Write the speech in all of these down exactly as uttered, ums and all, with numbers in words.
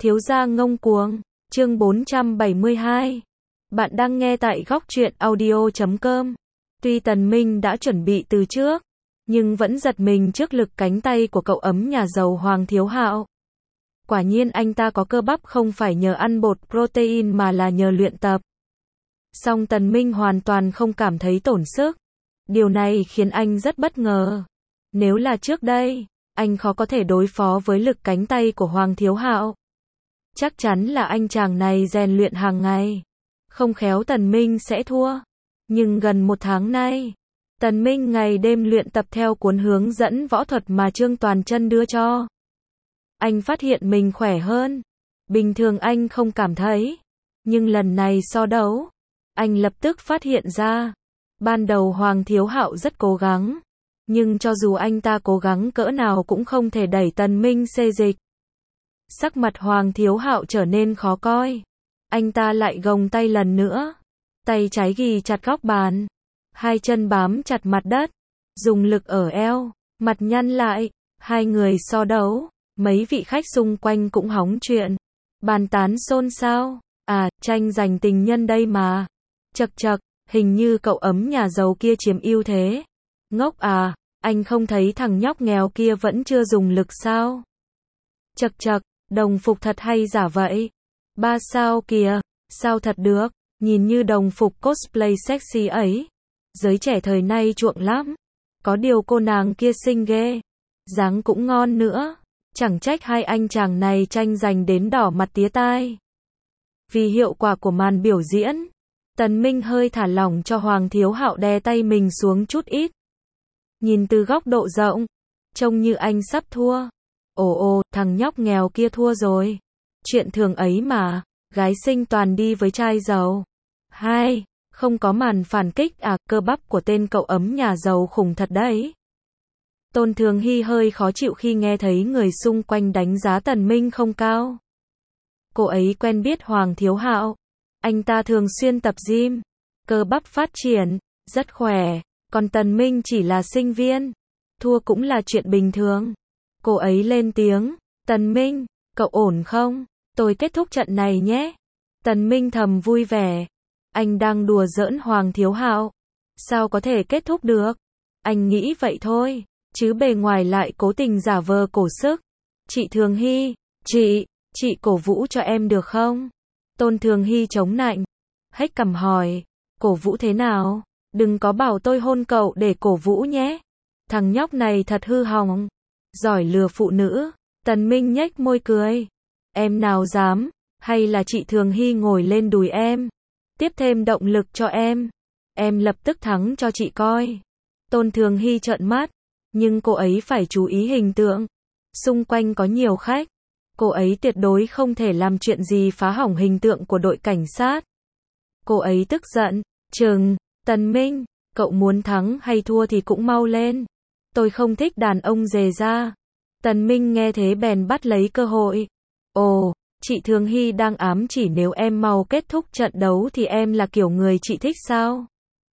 Thiếu gia ngông cuồng, chương bốn trăm bảy mươi hai. Bạn đang nghe tại góc truyện audio chấm com. Tuy Tần Minh đã chuẩn bị từ trước, nhưng vẫn giật mình trước lực cánh tay của cậu ấm nhà giàu Hoàng Thiếu Hạo. Quả nhiên anh ta có cơ bắp không phải nhờ ăn bột protein mà là nhờ luyện tập. Song Tần Minh hoàn toàn không cảm thấy tổn sức. Điều này khiến anh rất bất ngờ. Nếu là trước đây, anh khó có thể đối phó với lực cánh tay của Hoàng Thiếu Hạo. Chắc chắn là anh chàng này rèn luyện hàng ngày. Không khéo Tần Minh sẽ thua. Nhưng gần một tháng nay, Tần Minh ngày đêm luyện tập theo cuốn hướng dẫn võ thuật mà Trương Toàn Chân đưa cho. Anh phát hiện mình khỏe hơn. Bình thường anh không cảm thấy. Nhưng lần này so đấu, anh lập tức phát hiện ra. Ban đầu Hoàng Thiếu Hạo rất cố gắng. Nhưng cho dù anh ta cố gắng cỡ nào cũng không thể đẩy Tần Minh xê dịch. Sắc mặt Hoàng Thiếu Hạo trở nên khó coi. Anh ta lại gồng tay lần nữa. Tay trái ghì chặt góc bàn. Hai chân bám chặt mặt đất. Dùng lực ở eo. Mặt nhăn lại. Hai người so đấu. Mấy vị khách xung quanh cũng hóng chuyện. Bàn tán xôn xao. À, tranh giành tình nhân đây mà. Chậc chậc, hình như cậu ấm nhà giàu kia chiếm ưu thế. Ngốc à, anh không thấy thằng nhóc nghèo kia vẫn chưa dùng lực sao? Chậc chậc, đồng phục thật hay giả vậy? Ba sao kìa, sao thật được, nhìn như đồng phục cosplay sexy ấy. Giới trẻ thời nay chuộng lắm. Có điều cô nàng kia xinh ghê. Dáng cũng ngon nữa. Chẳng trách hai anh chàng này tranh giành đến đỏ mặt tía tai. Vì hiệu quả của màn biểu diễn, Tần Minh hơi thả lỏng cho Hoàng Thiếu Hạo đè tay mình xuống chút ít. Nhìn từ góc độ rộng, trông như anh sắp thua. Ồ ồ, thằng nhóc nghèo kia thua rồi. Chuyện thường ấy mà, gái xinh toàn đi với trai giàu. Hai, không có màn phản kích à, cơ bắp của tên cậu ấm nhà giàu khủng thật đấy. Tôn Thường Hy hơi khó chịu khi nghe thấy người xung quanh đánh giá Tần Minh không cao. Cô ấy quen biết Hoàng Thiếu Hạo. Anh ta thường xuyên tập gym, cơ bắp phát triển, rất khỏe. Còn Tần Minh chỉ là sinh viên. Thua cũng là chuyện bình thường. Cô ấy lên tiếng. Tần Minh, cậu ổn không? Tôi kết thúc trận này nhé. Tần Minh thầm vui vẻ. Anh đang đùa giỡn Hoàng Thiếu Hạo. Sao có thể kết thúc được? Anh nghĩ vậy thôi. Chứ bề ngoài lại cố tình giả vờ cổ sức. Chị Thường Hy, chị, chị cổ vũ cho em được không? Tôn Thường Hy chống nạnh. Hếch cằm hỏi. Cổ vũ thế nào? Đừng có bảo tôi hôn cậu để cổ vũ nhé. Thằng nhóc này thật hư hỏng. Giỏi lừa phụ nữ. Tần Minh nhếch môi cười. Em nào dám, hay là chị Thường Hy ngồi lên đùi em. Tiếp thêm động lực cho em. Em lập tức thắng cho chị coi. Tôn Thường Hy trợn mắt. Nhưng cô ấy phải chú ý hình tượng. Xung quanh có nhiều khách. Cô ấy tuyệt đối không thể làm chuyện gì phá hỏng hình tượng của đội cảnh sát. Cô ấy tức giận. Trừng, Tần Minh, cậu muốn thắng hay thua thì cũng mau lên. Tôi không thích đàn ông dề da. Tần Minh nghe thế bèn bắt lấy cơ hội. Ồ, chị Thường Hy đang ám chỉ nếu em mau kết thúc trận đấu thì em là kiểu người chị thích sao?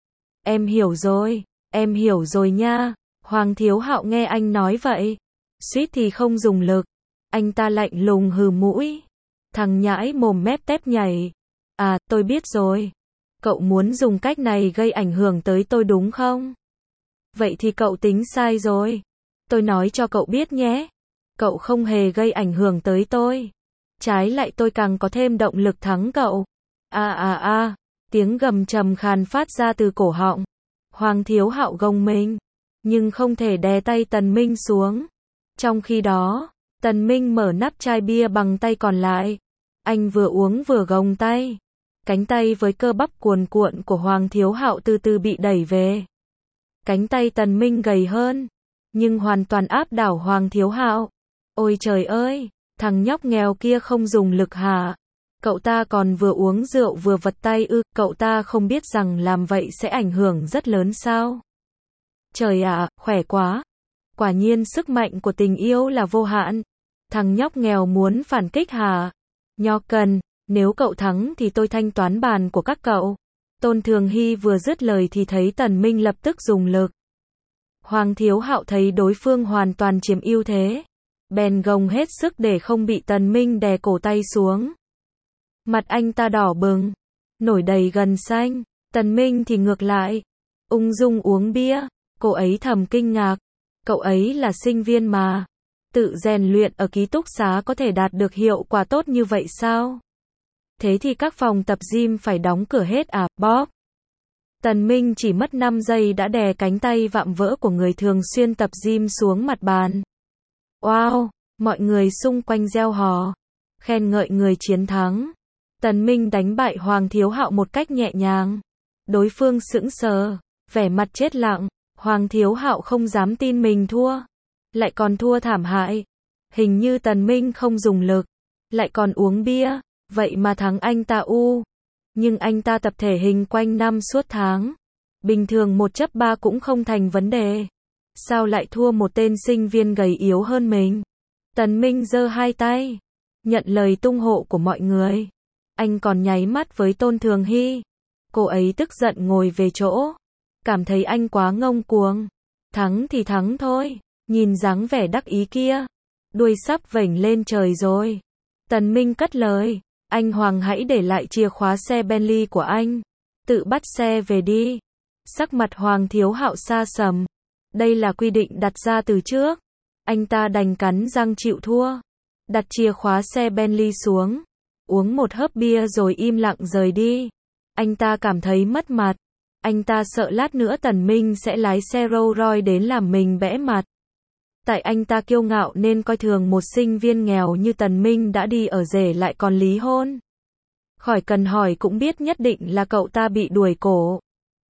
Em hiểu rồi, em hiểu rồi nha. Hoàng Thiếu Hạo nghe anh nói vậy, suýt thì không dùng lực. Anh ta lạnh lùng hừ mũi. Thằng nhãi mồm mép tép nhảy. À, tôi biết rồi. Cậu muốn dùng cách này gây ảnh hưởng tới tôi đúng không? Vậy thì cậu tính sai rồi. Tôi nói cho cậu biết nhé. Cậu không hề gây ảnh hưởng tới tôi. Trái lại tôi càng có thêm động lực thắng cậu. À à à, tiếng gầm trầm khàn phát ra từ cổ họng. Hoàng Thiếu Hạo gồng mình, nhưng không thể đè tay Tần Minh xuống. Trong khi đó, Tần Minh mở nắp chai bia bằng tay còn lại. Anh vừa uống vừa gồng tay. Cánh tay với cơ bắp cuồn cuộn của Hoàng Thiếu Hạo từ từ bị đẩy về. Cánh tay Tần Minh gầy hơn, nhưng hoàn toàn áp đảo Hoàng Thiếu Hạo. Ôi trời ơi, thằng nhóc nghèo kia không dùng lực hả? Cậu ta còn vừa uống rượu vừa vật tay ư? Cậu ta không biết rằng làm vậy sẽ ảnh hưởng rất lớn sao? Trời ạ, à, khỏe quá. Quả nhiên sức mạnh của tình yêu là vô hạn. Thằng nhóc nghèo muốn phản kích hả? Nho cần, nếu cậu thắng thì tôi thanh toán bàn của các cậu. Tôn Thường Hy vừa dứt lời thì thấy Tần Minh lập tức dùng lực. Hoàng Thiếu Hạo thấy đối phương hoàn toàn chiếm ưu thế. bèn gồng hết sức để không bị Tần Minh đè cổ tay xuống. Mặt anh ta đỏ bừng, nổi đầy gân xanh, Tần Minh thì ngược lại, ung dung uống bia, cô ấy thầm kinh ngạc, cậu ấy là sinh viên mà, tự rèn luyện ở ký túc xá có thể đạt được hiệu quả tốt như vậy sao? Thế thì các phòng tập gym phải đóng cửa hết à, Bob? Tần Minh chỉ mất năm giây đã đè cánh tay vạm vỡ của người thường xuyên tập gym xuống mặt bàn. Wow, mọi người xung quanh reo hò, khen ngợi người chiến thắng. Tần Minh đánh bại Hoàng Thiếu Hạo một cách nhẹ nhàng. Đối phương sững sờ, vẻ mặt chết lặng, Hoàng Thiếu Hạo không dám tin mình thua, lại còn thua thảm hại. Hình như Tần Minh không dùng lực, lại còn uống bia, vậy mà thắng anh ta u. Nhưng anh ta tập thể hình quanh năm suốt tháng, bình thường một chấp ba cũng không thành vấn đề. Sao lại thua một tên sinh viên gầy yếu hơn mình? Tần Minh giơ hai tay, nhận lời tung hộ của mọi người. Anh còn nháy mắt với Tôn Thường Hy. Cô ấy tức giận ngồi về chỗ, cảm thấy anh quá ngông cuồng. Thắng thì thắng thôi, nhìn dáng vẻ đắc ý kia, đuôi sắp vểnh lên trời rồi. Tần Minh cất lời, anh Hoàng hãy để lại chìa khóa xe Bentley của anh, tự bắt xe về đi. Sắc mặt Hoàng Thiếu Hạo sa sầm, đây là quy định đặt ra từ trước. Anh ta đành cắn răng chịu thua, đặt chìa khóa xe Bentley xuống, uống một hớp bia rồi im lặng rời đi. Anh ta cảm thấy mất mặt, anh ta sợ lát nữa Tần Minh sẽ lái xe Rolls Royce đến làm mình bẽ mặt. Tại anh ta kiêu ngạo nên coi thường một sinh viên nghèo như Tần Minh đã đi ở rể lại còn lý hôn. Khỏi cần hỏi cũng biết nhất định là cậu ta bị đuổi cổ.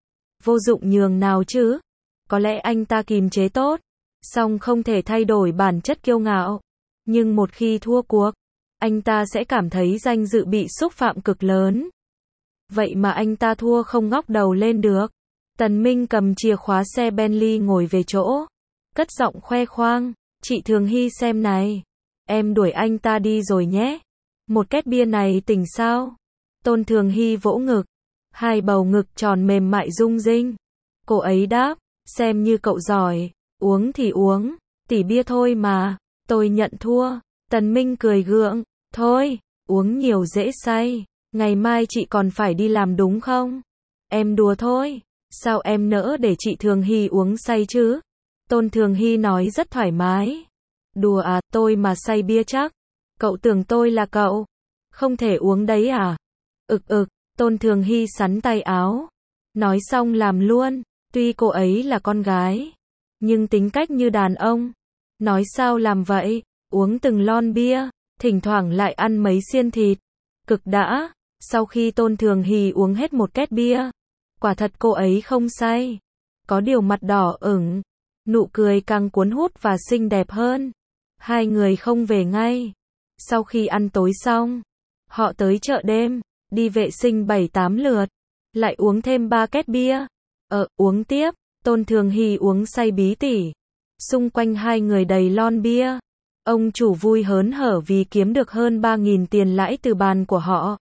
Vô dụng nhường nào chứ? Có lẽ anh ta kìm chế tốt, song không thể thay đổi bản chất kiêu ngạo. Nhưng một khi thua cuộc, anh ta sẽ cảm thấy danh dự bị xúc phạm cực lớn. Vậy mà anh ta thua không ngóc đầu lên được. Tần Minh cầm chìa khóa xe Bentley ngồi về chỗ, cất giọng khoe khoang, chị Thường Hy xem này, em đuổi anh ta đi rồi nhé. Một két bia này tỉnh sao? Tôn Thường Hy vỗ ngực, hai bầu ngực tròn mềm mại rung rinh. Cô ấy đáp, xem như cậu giỏi, uống thì uống, tỉ bia thôi mà, tôi nhận thua. Tần Minh cười gượng, thôi, uống nhiều dễ say, ngày mai chị còn phải đi làm đúng không? Em đùa thôi, sao em nỡ để chị Thường Hy uống say chứ? Tôn Thường Hy nói rất thoải mái. Đùa à, tôi mà say bia chắc. Cậu tưởng tôi là cậu, không thể uống đấy à? Ực ực, Tôn Thường Hy sắn tay áo, nói xong làm luôn. Tuy cô ấy là con gái, nhưng tính cách như đàn ông. Nói sao làm vậy, uống từng lon bia, thỉnh thoảng lại ăn mấy xiên thịt. Cực đã. Sau khi Tôn Thường Hy uống hết một két bia, quả thật cô ấy không say, có điều mặt đỏ ửng, nụ cười càng cuốn hút và xinh đẹp hơn. Hai người không về ngay. Sau khi ăn tối xong, họ tới chợ đêm, đi vệ sinh bảy tám lượt, lại uống thêm ba két bia. Ờ, uống tiếp, Tôn Thường Hy uống say bí tỉ. Xung quanh hai người đầy lon bia. Ông chủ vui hớn hở vì kiếm được hơn ba nghìn tiền lãi từ bàn của họ.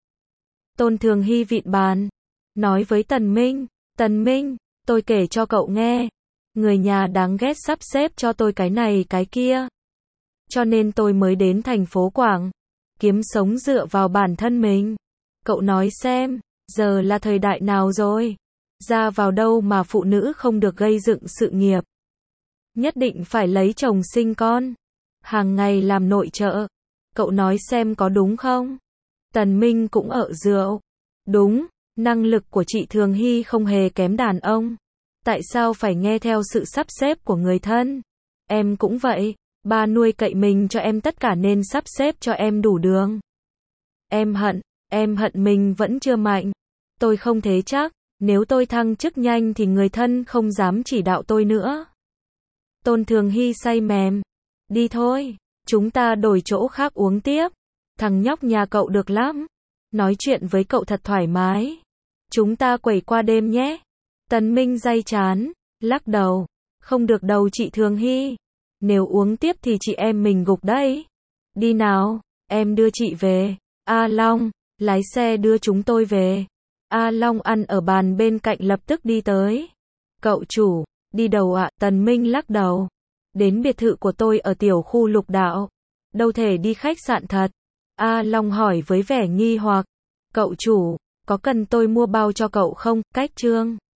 Tôn Thường Hy vịn bàn, nói với Tần Minh, Tần Minh, tôi kể cho cậu nghe, người nhà đáng ghét sắp xếp cho tôi cái này cái kia. Cho nên tôi mới đến thành phố Quảng, kiếm sống dựa vào bản thân mình. Cậu nói xem, giờ là thời đại nào rồi? Ra vào đâu mà phụ nữ không được gây dựng sự nghiệp? Nhất định phải lấy chồng sinh con, hàng ngày làm nội trợ. Cậu nói xem có đúng không? Tần Minh cũng ở rượu. Đúng, năng lực của chị Thường Hy không hề kém đàn ông. Tại sao phải nghe theo sự sắp xếp của người thân? Em cũng vậy, ba nuôi cậy mình cho em tất cả nên sắp xếp cho em đủ đường. Em hận, em hận mình vẫn chưa mạnh. Tôi không thế chắc, nếu tôi thăng chức nhanh thì người thân không dám chỉ đạo tôi nữa. Tôn Thường Hy say mềm. Đi thôi, chúng ta đổi chỗ khác uống tiếp. Thằng nhóc nhà cậu được lắm, nói chuyện với cậu thật thoải mái. Chúng ta quẩy qua đêm nhé. Tần Minh day chán, lắc đầu. Không được đâu chị Thường Hy. Nếu uống tiếp thì chị em mình gục đấy. Đi nào, em đưa chị về. A Long, lái xe đưa chúng tôi về. A Long ăn ở bàn bên cạnh lập tức đi tới. Cậu chủ, đi đâu ạ? Tần Minh lắc đầu. Đến biệt thự của tôi ở tiểu khu Lục Đạo. Đâu thể đi khách sạn thật. A Long hỏi với vẻ nghi hoặc. Cậu chủ, có cần tôi mua bao cho cậu không? Cách Trương